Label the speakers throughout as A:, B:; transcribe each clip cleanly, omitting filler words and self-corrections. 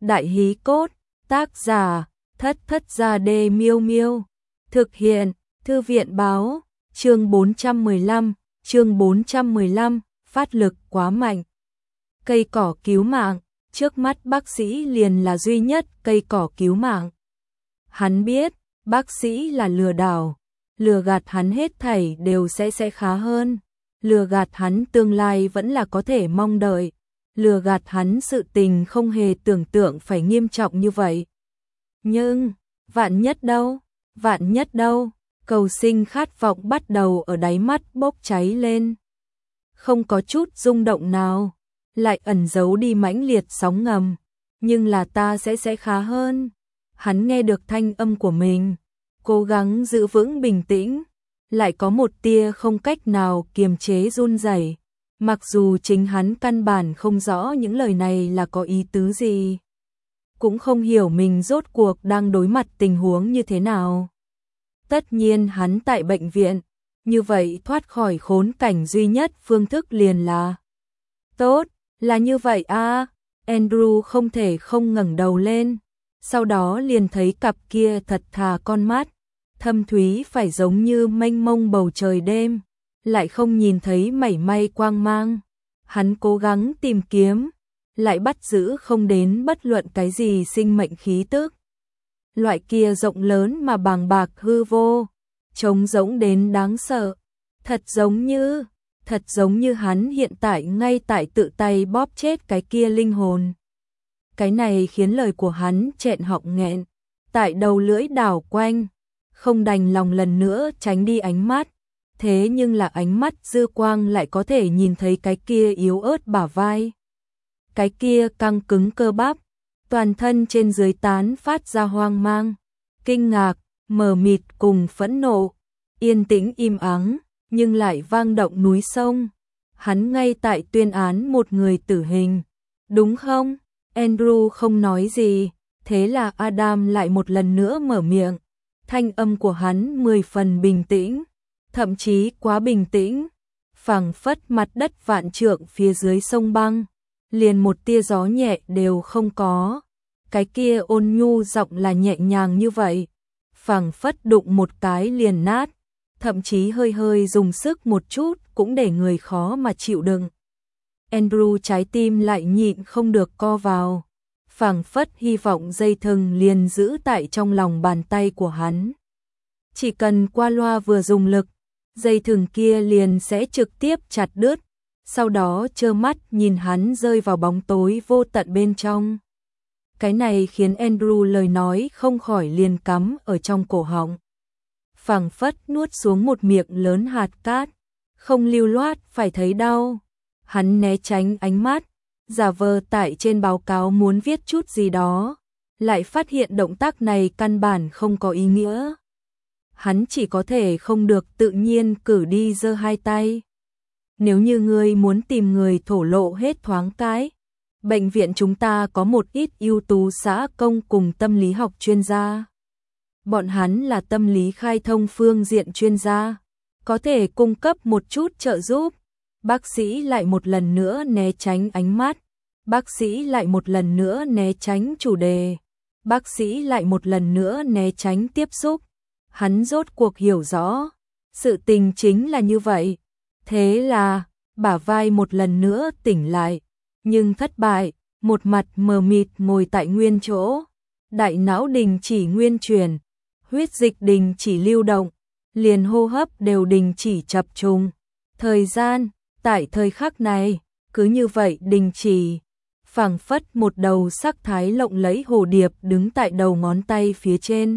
A: Đại hí cốt, tác giả, Thất Thất Gia Đê Miêu Miêu. Thực hiện, Thư viện báo, chương 415, phát lực quá mạnh. Cây cỏ cứu mạng, trước mắt bác sĩ liền là duy nhất cây cỏ cứu mạng. Hắn biết, bác sĩ là lừa đảo, lừa gạt hắn hết thảy đều sẽ khá hơn. Lừa gạt hắn tương lai vẫn là có thể mong đợi. Lừa gạt hắn sự tình không hề tưởng tượng phải nghiêm trọng như vậy. Nhưng, vạn nhất đâu, cầu sinh khát vọng bắt đầu ở đáy mắt bốc cháy lên. Không có chút rung động nào, lại ẩn giấu đi mãnh liệt sóng ngầm, nhưng là ta sẽ khá hơn. Hắn nghe được thanh âm của mình, cố gắng giữ vững bình tĩnh, lại có một tia không cách nào kiềm chế run rẩy. Mặc dù chính hắn căn bản không rõ những lời này là có ý tứ gì, cũng không hiểu mình rốt cuộc đang đối mặt tình huống như thế nào. Tất nhiên hắn tại bệnh viện, như vậy thoát khỏi khốn cảnh duy nhất phương thức liền là tốt, là như vậy à. Andrew không thể không ngẩng đầu lên, sau đó liền thấy cặp kia thật thà con mắt, thâm thúy phải giống như mênh mông bầu trời đêm, lại không nhìn thấy mảy may quang mang. Hắn cố gắng tìm kiếm, lại bắt giữ không đến bất luận cái gì sinh mệnh khí tức. Loại kia rộng lớn mà bàng bạc hư vô, trống rỗng đến đáng sợ, thật giống như hắn hiện tại ngay tại tự tay bóp chết cái kia linh hồn. Cái này khiến lời của hắn nghẹn họng nghẹn, tại đầu lưỡi đảo quanh, không đành lòng lần nữa tránh đi ánh mắt. Thế nhưng là ánh mắt dư quang lại có thể nhìn thấy cái kia yếu ớt bả vai, cái kia căng cứng cơ bắp, toàn thân trên dưới tán phát ra hoang mang, kinh ngạc, mờ mịt cùng phẫn nộ, yên tĩnh im ắng, nhưng lại vang động núi sông. Hắn ngay tại tuyên án một người tử hình, đúng không? Andrew không nói gì, thế là Adam lại một lần nữa mở miệng, thanh âm của hắn 10 phần bình tĩnh, thậm chí quá bình tĩnh, phảng phất mặt đất vạn trượng phía dưới sông băng, liền một tia gió nhẹ đều không có. Cái kia ôn nhu giọng là nhẹ nhàng như vậy, phảng phất đụng một cái liền nát, thậm chí hơi hơi dùng sức một chút cũng để người khó mà chịu đựng. Andrew trái tim lại nhịn không được co vào, phảng phất hy vọng dây thừng liền giữ tại trong lòng bàn tay của hắn. Chỉ cần qua loa vừa dùng lực, dây thừng kia liền sẽ trực tiếp chặt đứt, sau đó trơ mắt nhìn hắn rơi vào bóng tối vô tận bên trong. Cái này khiến Andrew lời nói không khỏi liền cắm ở trong cổ họng, phảng phất nuốt xuống một miệng lớn hạt cát, không lưu loát phải thấy đau. Hắn né tránh ánh mắt, giả vờ tại trên báo cáo muốn viết chút gì đó, lại phát hiện động tác này căn bản không có ý nghĩa. Hắn chỉ có thể không được tự nhiên cử đi giơ hai tay. Nếu như ngươi muốn tìm người thổ lộ hết thoáng cái, bệnh viện chúng ta có một ít ưu tú xã công cùng tâm lý học chuyên gia. Bọn hắn là tâm lý khai thông phương diện chuyên gia, có thể cung cấp một chút trợ giúp. Bác sĩ lại một lần nữa né tránh ánh mắt, bác sĩ lại một lần nữa né tránh chủ đề, bác sĩ lại một lần nữa né tránh tiếp xúc. Hắn rốt cuộc hiểu rõ, sự tình chính là như vậy. Thế là, bả vai một lần nữa tỉnh lại, nhưng thất bại, một mặt mờ mịt ngồi tại nguyên chỗ. Đại não đình chỉ nguyên chuyển, huyết dịch đình chỉ lưu động, liền hô hấp đều đình chỉ chập trùng. Thời gian, tại thời khắc này, cứ như vậy đình chỉ, phảng phất một đầu sắc thái lộng lẫy hồ điệp đứng tại đầu ngón tay phía trên.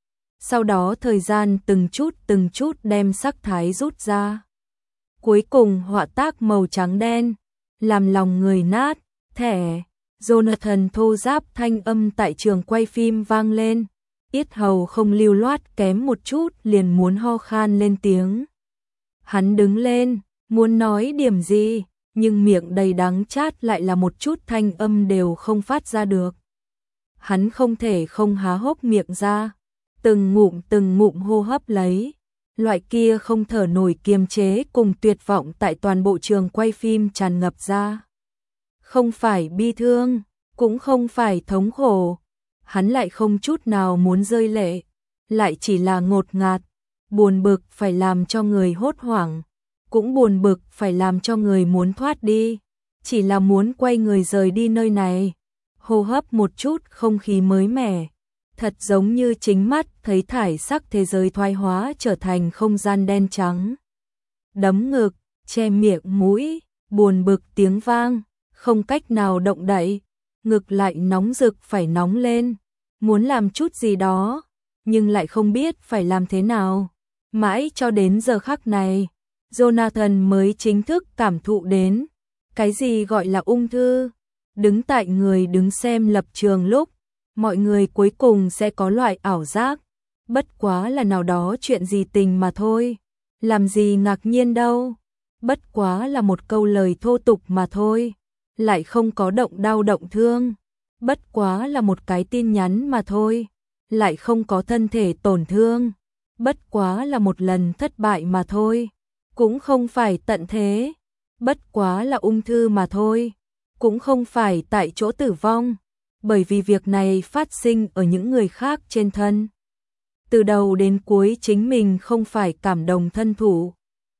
A: Sau đó thời gian từng chút đem sắc thái rút ra. Cuối cùng họa tác màu trắng đen, làm lòng người nát, thẻ. Jonathan thô ráp thanh âm tại trường quay phim vang lên, yết hầu không lưu loát kém một chút liền muốn ho khan lên tiếng. Hắn đứng lên, muốn nói điểm gì, nhưng miệng đầy đắng chát lại là một chút thanh âm đều không phát ra được. Hắn không thể không há hốc miệng ra, từng ngụm hô hấp lấy, loại kia không thở nổi kiềm chế cùng tuyệt vọng tại toàn bộ trường quay phim tràn ngập ra. Không phải bi thương, cũng không phải thống khổ. Hắn lại không chút nào muốn rơi lệ, lại chỉ là ngột ngạt, buồn bực phải làm cho người hốt hoảng, cũng buồn bực phải làm cho người muốn thoát đi, chỉ là muốn quay người rời đi nơi này, hô hấp một chút không khí mới mẻ, thật giống như chính mắt thấy thải sắc thế giới thoái hóa trở thành không gian đen trắng. Đấm ngực, che miệng mũi, buồn bực tiếng vang, không cách nào động đậy, ngực lại nóng rực phải nóng lên, muốn làm chút gì đó, nhưng lại không biết phải làm thế nào. Mãi cho đến giờ khắc này, Jonathan mới chính thức cảm thụ đến cái gì gọi là ung thư. Đứng tại người đứng xem lập trường lúc, mọi người cuối cùng sẽ có loại ảo giác, bất quá là nào đó chuyện gì tình mà thôi, làm gì ngạc nhiên đâu, bất quá là một câu lời thô tục mà thôi, lại không có động đau động thương, bất quá là một cái tin nhắn mà thôi, lại không có thân thể tổn thương, bất quá là một lần thất bại mà thôi, cũng không phải tận thế, bất quá là ung thư mà thôi, cũng không phải tại chỗ tử vong, bởi vì việc này phát sinh ở những người khác trên thân. Từ đầu đến cuối chính mình không phải cảm đồng thân thụ.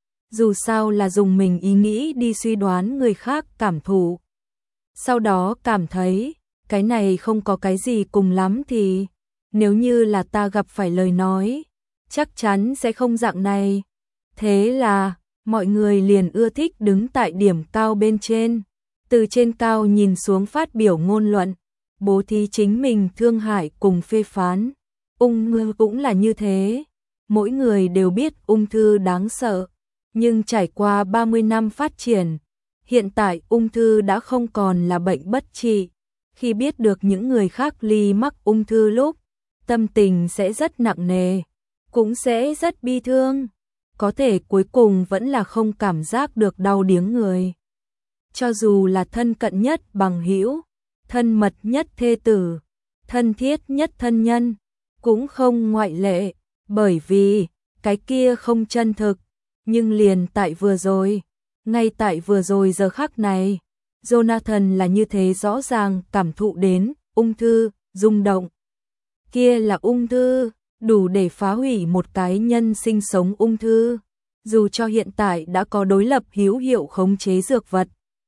A: Dù sao là dùng mình ý nghĩ đi suy đoán người khác cảm thụ. Sau đó cảm thấy, cái này không có cái gì cùng lắm thì, nếu như là ta gặp phải lời nói, chắc chắn sẽ không dạng này. Thế là, mọi người liền ưa thích đứng tại điểm cao bên trên, từ trên cao nhìn xuống phát biểu ngôn luận, bố thí chính mình thương hại cùng phê phán. Ung thư cũng là như thế, mỗi người đều biết ung thư đáng sợ, nhưng trải qua 30 năm phát triển, hiện tại ung thư đã không còn là bệnh bất trị. Khi biết được những người khác mắc ung thư lúc, tâm tình sẽ rất nặng nề, cũng sẽ rất bi thương, có thể cuối cùng vẫn là không cảm giác được đau điếng người. Cho dù là thân cận nhất bằng hữu, thân mật nhất thê tử, thân thiết nhất thân nhân, cũng không ngoại lệ, bởi vì cái kia không chân thực. Nhưng liền tại vừa rồi, ngay tại vừa rồi giờ khắc này, Jonathan là như thế rõ ràng cảm thụ đến ung thư, rung động. Kia là ung thư, đủ để phá hủy một cái nhân sinh sống ung thư. Dù cho hiện tại đã có đối lập hữu hiệu khống chế dược vật,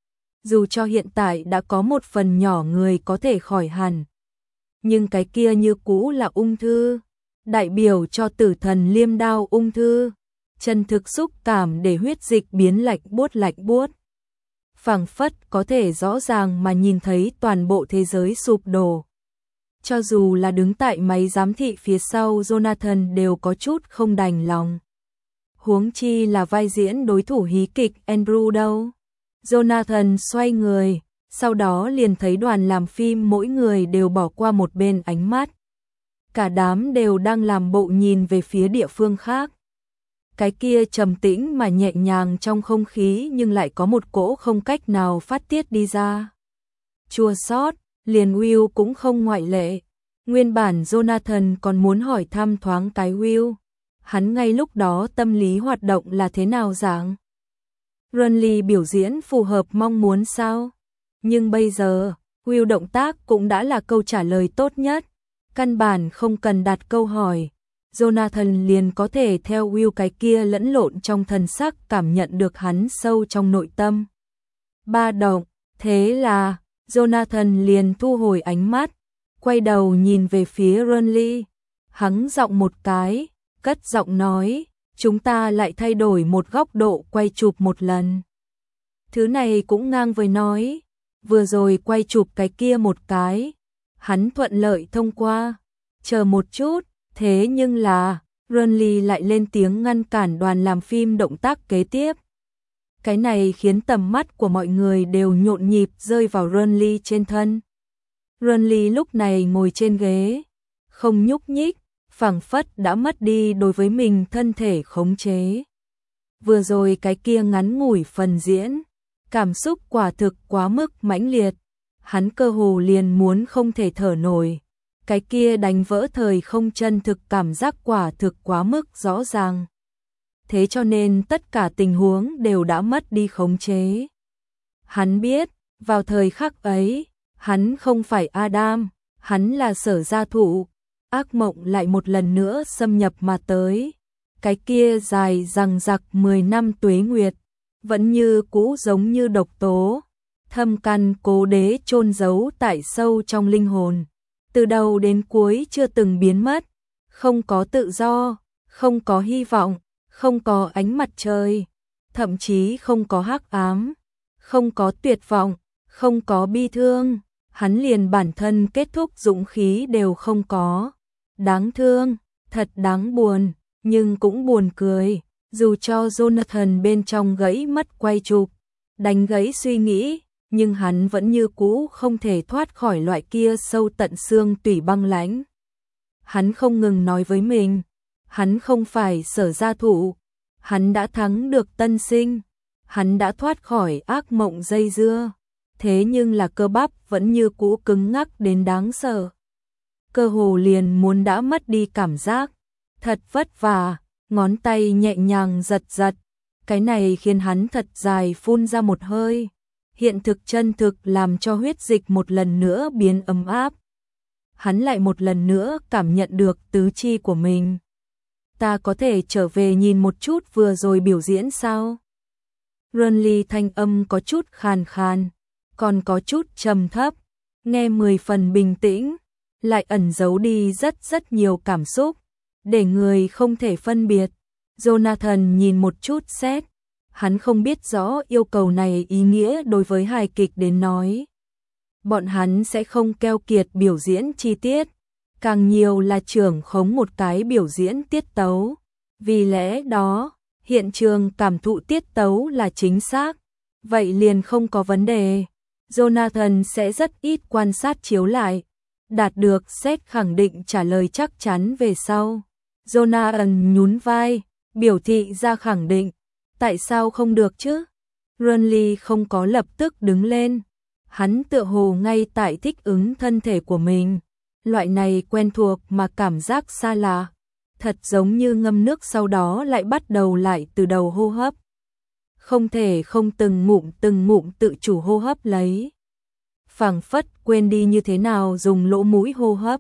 A: dù cho hiện tại đã có một phần nhỏ người có thể khỏi hẳn, nhưng cái kia như cũ là ung thư, đại biểu cho tử thần liêm đao ung thư, chân thực xúc cảm để huyết dịch biến lạnh buốt. Phảng phất có thể rõ ràng mà nhìn thấy toàn bộ thế giới sụp đổ. Cho dù là đứng tại máy giám thị phía sau Jonathan đều có chút không đành lòng. Huống chi là vai diễn đối thủ hí kịch Andrew đâu. Jonathan xoay người, sau đó liền thấy đoàn làm phim mỗi người đều bỏ qua một bên ánh mắt. Cả đám đều đang làm bộ nhìn về phía địa phương khác. Cái kia trầm tĩnh mà nhẹ nhàng trong không khí nhưng lại có một cỗ không cách nào phát tiết đi ra. Chua xót, liền Will cũng không ngoại lệ. Nguyên bản Jonathan còn muốn hỏi thăm thoáng cái Will. Hắn ngay lúc đó tâm lý hoạt động là thế nào dạng? Renly biểu diễn phù hợp mong muốn sao? Nhưng bây giờ, Will động tác cũng đã là câu trả lời tốt nhất. Căn bản không cần đặt câu hỏi. Jonathan liền có thể theo Will cái kia lẫn lộn trong thần sắc cảm nhận được hắn sâu trong nội tâm. Ba động, thế là, Jonathan liền thu hồi ánh mắt, quay đầu nhìn về phía Renly. Hắn giọng một cái, cất giọng nói, chúng ta lại thay đổi một góc độ quay chụp một lần. Thứ này cũng ngang với nói, vừa rồi quay chụp cái kia một cái, hắn thuận lợi thông qua, chờ một chút, thế nhưng là, Renly lại lên tiếng ngăn cản đoàn làm phim động tác kế tiếp. Cái này khiến tầm mắt của mọi người đều nhộn nhịp rơi vào Renly trên thân. Renly lúc này ngồi trên ghế, không nhúc nhích, phảng phất đã mất đi đối với mình thân thể khống chế. Vừa rồi cái kia ngắn ngủi phần diễn, cảm xúc quả thực quá mức mãnh liệt, hắn cơ hồ liền muốn không thể thở nổi. Cái kia đánh vỡ thời không chân thực cảm giác quả thực quá mức rõ ràng. Thế cho nên tất cả tình huống đều đã mất đi khống chế. Hắn biết, vào thời khắc ấy, Hắn không phải Adam, hắn là Sở Gia Thụ. Ác mộng lại một lần nữa xâm nhập mà tới. Cái kia dài dằng dặc 10 năm tuế nguyệt, vẫn như cũ giống như độc tố, thâm căn cố đế chôn giấu tại sâu trong linh hồn, từ đầu đến cuối chưa từng biến mất, không có tự do, không có hy vọng, không có ánh mặt trời, thậm chí không có hắc ám, không có tuyệt vọng, không có bi thương, hắn liền bản thân kết thúc dũng khí đều không có. Đáng thương, thật đáng buồn, nhưng cũng buồn cười, dù cho Jonathan bên trong gãy mất quay chụp, đánh gãy suy nghĩ, nhưng hắn vẫn như cũ không thể thoát khỏi loại kia sâu tận xương tủy băng lãnh. Hắn không ngừng nói với mình, hắn không phải Sở Gia Thụ, hắn đã thắng được tân sinh, hắn đã thoát khỏi ác mộng dây dưa, thế nhưng là cơ bắp vẫn như cũ cứng ngắc đến đáng sợ. Cơ hồ liền muốn đã mất đi cảm giác, thật vất vả, ngón tay nhẹ nhàng giật giật, cái này khiến hắn thật dài phun ra một hơi. Hiện thực chân thực làm cho huyết dịch một lần nữa biến ấm áp. Hắn lại một lần nữa cảm nhận được tứ chi của mình. Ta có thể trở về nhìn một chút vừa rồi biểu diễn sao? Renly thanh âm có chút khàn khàn, còn có chút trầm thấp, nghe 10 phần bình tĩnh, lại ẩn giấu đi rất nhiều cảm xúc, để người không thể phân biệt. Jonathan nhìn một chút xét, hắn không biết rõ yêu cầu này ý nghĩa đối với hài kịch đến nói. Bọn hắn sẽ không keo kiệt biểu diễn chi tiết, càng nhiều là trưởng khống một cái biểu diễn tiết tấu. Vì lẽ đó, hiện trường cảm thụ tiết tấu là chính xác, vậy liền không có vấn đề. Jonathan sẽ rất ít quan sát chiếu lại, đạt được xét khẳng định trả lời chắc chắn về sau. Jonathan nhún vai, biểu thị ra khẳng định. Tại sao không được chứ? Renly không có lập tức đứng lên. Hắn tựa hồ ngay tại thích ứng thân thể của mình. Loại này quen thuộc mà cảm giác xa lạ. Thật giống như ngâm nước sau đó lại bắt đầu lại từ đầu hô hấp. Không thể không từng ngụm tự chủ hô hấp lấy. Phảng phất quên đi như thế nào dùng lỗ mũi hô hấp.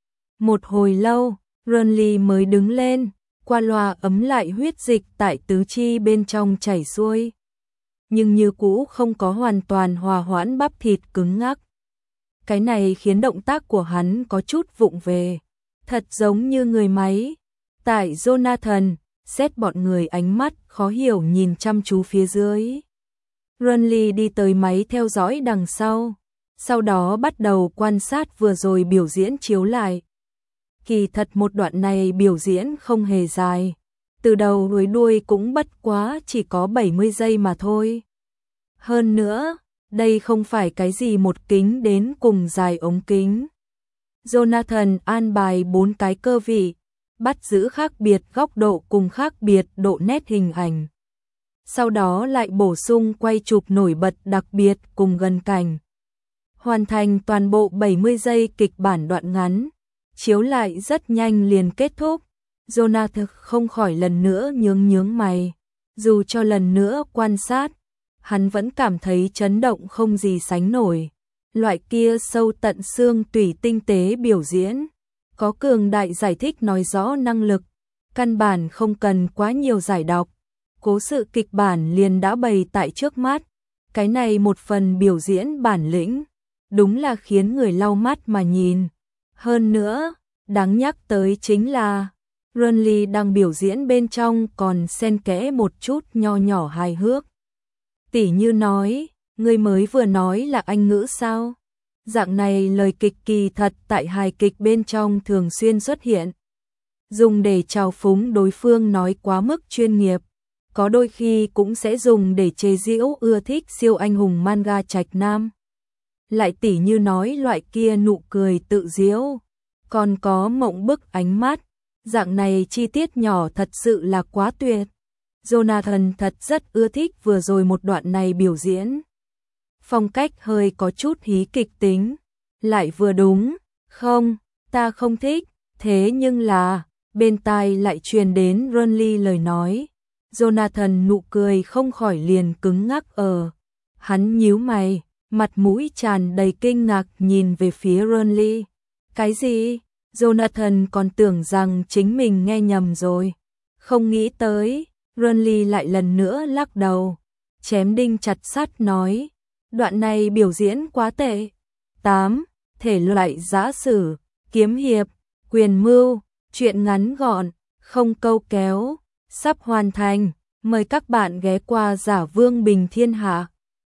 A: Một hồi lâu, Renly mới đứng lên, qua loa ấm lại huyết dịch tại tứ chi bên trong chảy xuôi. Nhưng như cũ không có hoàn toàn hòa hoãn bắp thịt cứng ngắc. Cái này khiến động tác của hắn có chút vụng về, thật giống như người máy. Tại Jonathan, xét bọn người ánh mắt khó hiểu nhìn chăm chú phía dưới. Renly đi tới máy theo dõi đằng sau đó bắt đầu quan sát vừa rồi biểu diễn chiếu lại. Kỳ thật một đoạn này biểu diễn không hề dài, từ đầu tới đuôi cũng bất quá chỉ có 70 giây mà thôi. Hơn nữa, đây không phải cái gì một kính đến cùng dài ống kính. Jonathan an bài 4 cái cơ vị, bắt giữ khác biệt góc độ cùng khác biệt độ nét hình ảnh. Sau đó lại bổ sung quay chụp nổi bật đặc biệt cùng gần cảnh. Hoàn thành toàn bộ 70 giây kịch bản đoạn ngắn. Chiếu lại rất nhanh liền kết thúc. Jonathan không khỏi lần nữa nhướng mày. Dù cho lần nữa quan sát, hắn vẫn cảm thấy chấn động không gì sánh nổi. Loại kia sâu tận xương tủy tinh tế biểu diễn, có cường đại giải thích nói rõ năng lực, căn bản không cần quá nhiều giải đọc. Cố sự kịch bản liền đã bày tại trước mắt. Cái này một phần biểu diễn bản lĩnh, đúng là khiến người lau mắt mà nhìn. Hơn nữa, đáng nhắc tới chính là Renly đang biểu diễn bên trong còn xen kẽ một chút nho nhỏ hài hước. Tỉ như nói, người mới vừa nói là Anh ngữ sao? Dạng này lời kịch kỳ thật tại hài kịch bên trong thường xuyên xuất hiện. Dùng để trào phúng đối phương nói quá mức chuyên nghiệp. Có đôi khi cũng sẽ dùng để chế giễu ưa thích siêu anh hùng manga trạch nam. Lại tỉ như nói loại kia nụ cười tự giễu. Còn có mộng bức ánh mắt, dạng này chi tiết nhỏ thật sự là quá tuyệt. Jonathan thật rất ưa thích vừa rồi một đoạn này biểu diễn. Phong cách hơi có chút hí kịch tính, lại vừa đúng, không, ta không thích, thế nhưng là, bên tai lại truyền đến Renly lời nói. Jonathan nụ cười không khỏi liền cứng ngắc ở. Hắn nhíu mày, mặt mũi tràn đầy kinh ngạc nhìn về phía Renly. Cái gì? Jonathan còn tưởng rằng chính mình nghe nhầm rồi. Không nghĩ tới, Renly lại lần nữa lắc đầu. Chém đinh chặt sắt nói, đoạn này biểu diễn quá tệ. 8. Thể loại giã sử, kiếm hiệp, quyền mưu, truyện ngắn gọn, không câu kéo, sắp hoàn thành. Mời các bạn ghé qua Giả Vương Bình Thiên Hạ.